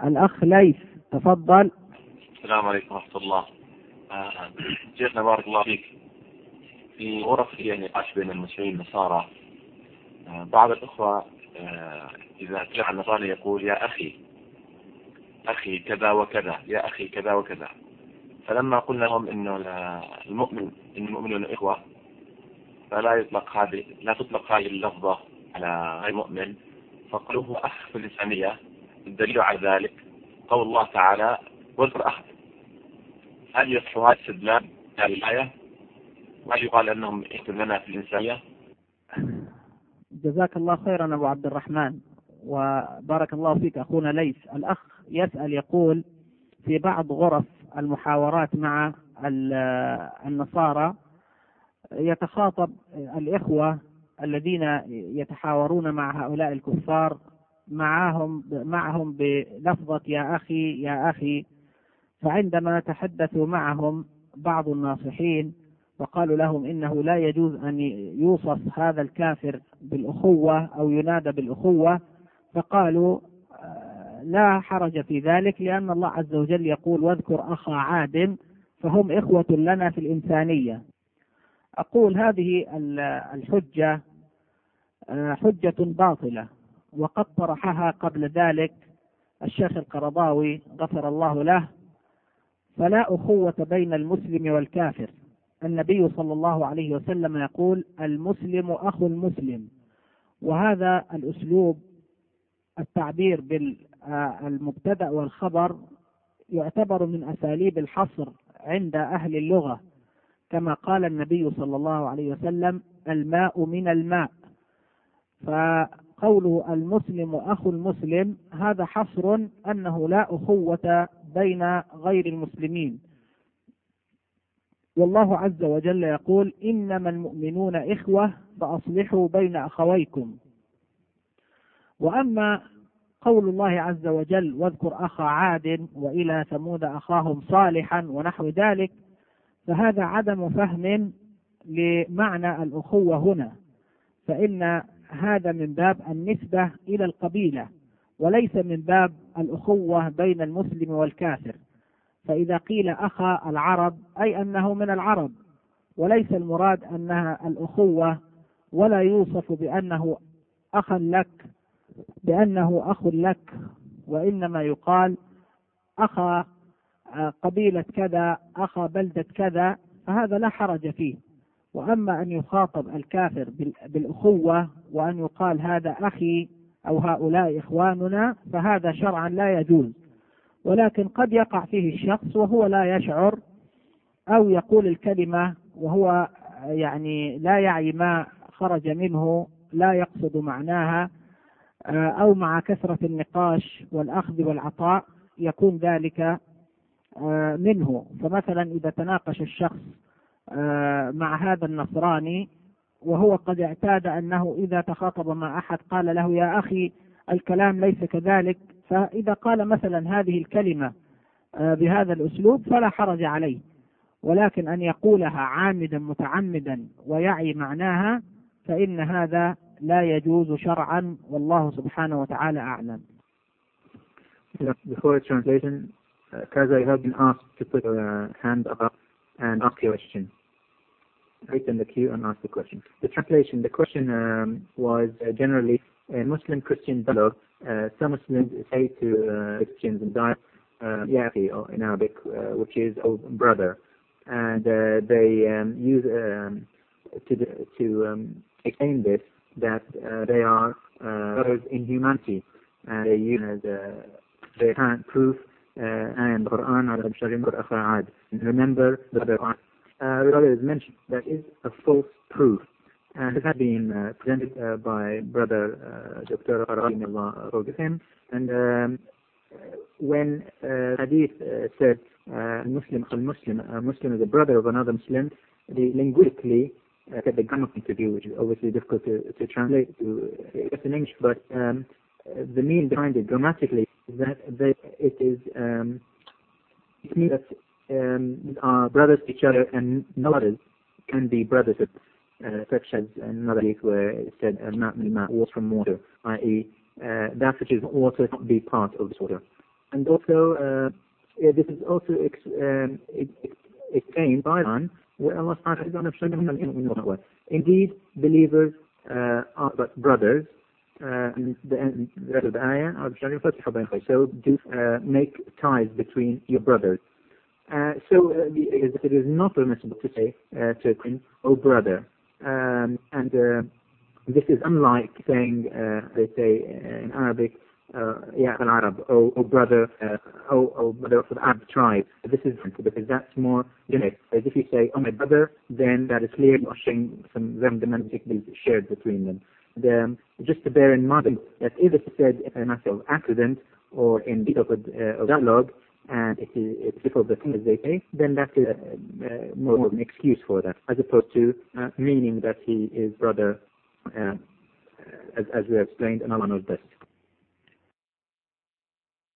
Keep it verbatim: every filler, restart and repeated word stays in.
الأخ ليث تفضل. السلام عليكم ورحمة الله. شيخنا بارك الله فيك، في غرف يعني نقاش بين المسلمين والنصارى بعض الأخوة إذا جاء النصارى يقول يا أخي أخي كذا وكذا، يا أخي كذا وكذا. فلما قلنا لهم إنه المؤمن إن المؤمنون إخوة فلا يطلق هذه لا تطلق هذه اللفظة على غير مؤمن، فقالوا هو أخ في الإنسانية. الدليل على ذلك قول الله تعالى واذكر أخ. هل يصح هذا الاستدلال هذه الآية؟ وهل يقال أنهم إخوة لنا في الإنسانية؟ جزاك الله خيرا أبو عبد الرحمن، وبارك الله فيك أخونا ليث. الأخ يسأل يقول في بعض غرف المحاورات مع النصارى يتخاطب الإخوة الذين يتحاورون مع هؤلاء الكفار معهم معهم بلفظة يا أخي يا أخي، فعندما تحدثوا معهم بعض الناصحين وقالوا لهم إنه لا يجوز أن يوصف هذا الكافر بالأخوة أو ينادى بالأخوة، فقالوا لا حرج في ذلك لأن الله عز وجل يقول واذكر أخا عاد فهم إخوة لنا في الإنسانية. أقول هذه الحجة حجة باطلة، وقد طرحها قبل ذلك الشيخ القرضاوي غفر الله له. فلا أخوة بين المسلم والكافر. النبي صلى الله عليه وسلم يقول المسلم أخو المسلم، وهذا الأسلوب التعبير بالمبتدأ والخبر يعتبر من أساليب الحصر عند أهل اللغة، كما قال النبي صلى الله عليه وسلم الماء من الماء. فقوله المسلم أخو المسلم هذا حصر أنه لا أخوة بين غير المسلمين. والله عز وجل يقول إنما المؤمنون إخوة فأصلحوا بين أخويكم. وأما قول الله عز وجل واذكر أخا عاد وإلى ثمود أخاهم صالحا ونحو ذلك، فهذا عدم فهم لمعنى الأخوة هنا، فإن هذا من باب النسبة إلى القبيلة وليس من باب الأخوة بين المسلم والكافر. فإذا قيل أخا العرب أي أنه من العرب، وليس المراد أنها الأخوة، ولا يوصف بأنه أخا لك بأنه أخ لك، وإنما يقال أخا قبيلة كذا أخا بلدة كذا، فهذا لا حرج فيه. وأما أن يخاطب الكافر بالأخوة وأن يقال هذا أخي أو هؤلاء إخواننا فهذا شرعا لا يجوز. ولكن قد يقع فيه الشخص وهو لا يشعر أو يقول الكلمة وهو يعني لا يعي ما خرج منه، لا يقصد معناها، أو مع كثرة النقاش والأخذ والعطاء يكون ذلك منه. فمثلا إذا تناقش الشخص مع هذا النصراني وهو قد اعتاد أنه إذا تخاطب مع أحد قال له يا أخي، الكلام ليس كذلك، فإذا قال مثلا هذه الكلمة بهذا الأسلوب فلا حرج عليه. ولكن أن يقولها عامدا متعمدا ويعي معناها فإن هذا لا يجوز شرعا، والله سبحانه وتعالى أعلم. Before translation, uh, Kaza, you have been asked to put your hand up and ask your question. Wait in the queue and ask the question. The translation, the question um, was uh, generally a Muslim-Christian dialogue. Uh, some Muslims say to uh, Christians in dialogue, uh, Yafi, or in Arabic, uh, which is oh, brother. And uh, they um, use um, to, to um, explain this, that uh, they are uh, brothers in humanity. And they use as uh, their current proof uh, and Quran al-Shariq. Remember, brother Uh, brother is mentioned, that is a false proof, and it has been uh, presented uh, by brother uh, Doctor Rahim. And um, when uh, Hadith uh, said uh, Muslim al Muslim, a Muslim is a brother of another Muslim, the linguistically, uh, at the grammar point of view, which is obviously difficult to, to translate to uh, in English, but um, the meaning behind it grammatically is that they, it is um, it means that Um, are brothers to each other, and no others can be brothers, uh, such as another case where it said "not uh, was from water," that is, uh, that which is water not be part of this water. And also, uh, yeah, this is also ex, um, explained by Quran, where Allah subhanahu wa ta'ala, indeed, believers uh, are but brothers. Uh, and the end of the ayah, so do uh, make ties between your brothers. Uh, so uh, it is not permissible to say uh, to a twin, oh brother. Um, and uh, this is unlike saying, uh, they say in Arabic, yeah, uh, Arab, oh, oh brother, uh, oh, oh brother of the Arab tribe. This is different because that's more, you know, as if you say, oh my brother, then that is clearly showing some very domestic shared between them. The, just to bear in mind that if it is said in a matter of accident or in the of a dialogue, and it is it's difficult the thing as they say, then that is uh, uh, more of an excuse for that, as opposed to uh, meaning that he is brother, uh, as, as we have explained, and Allah knows best.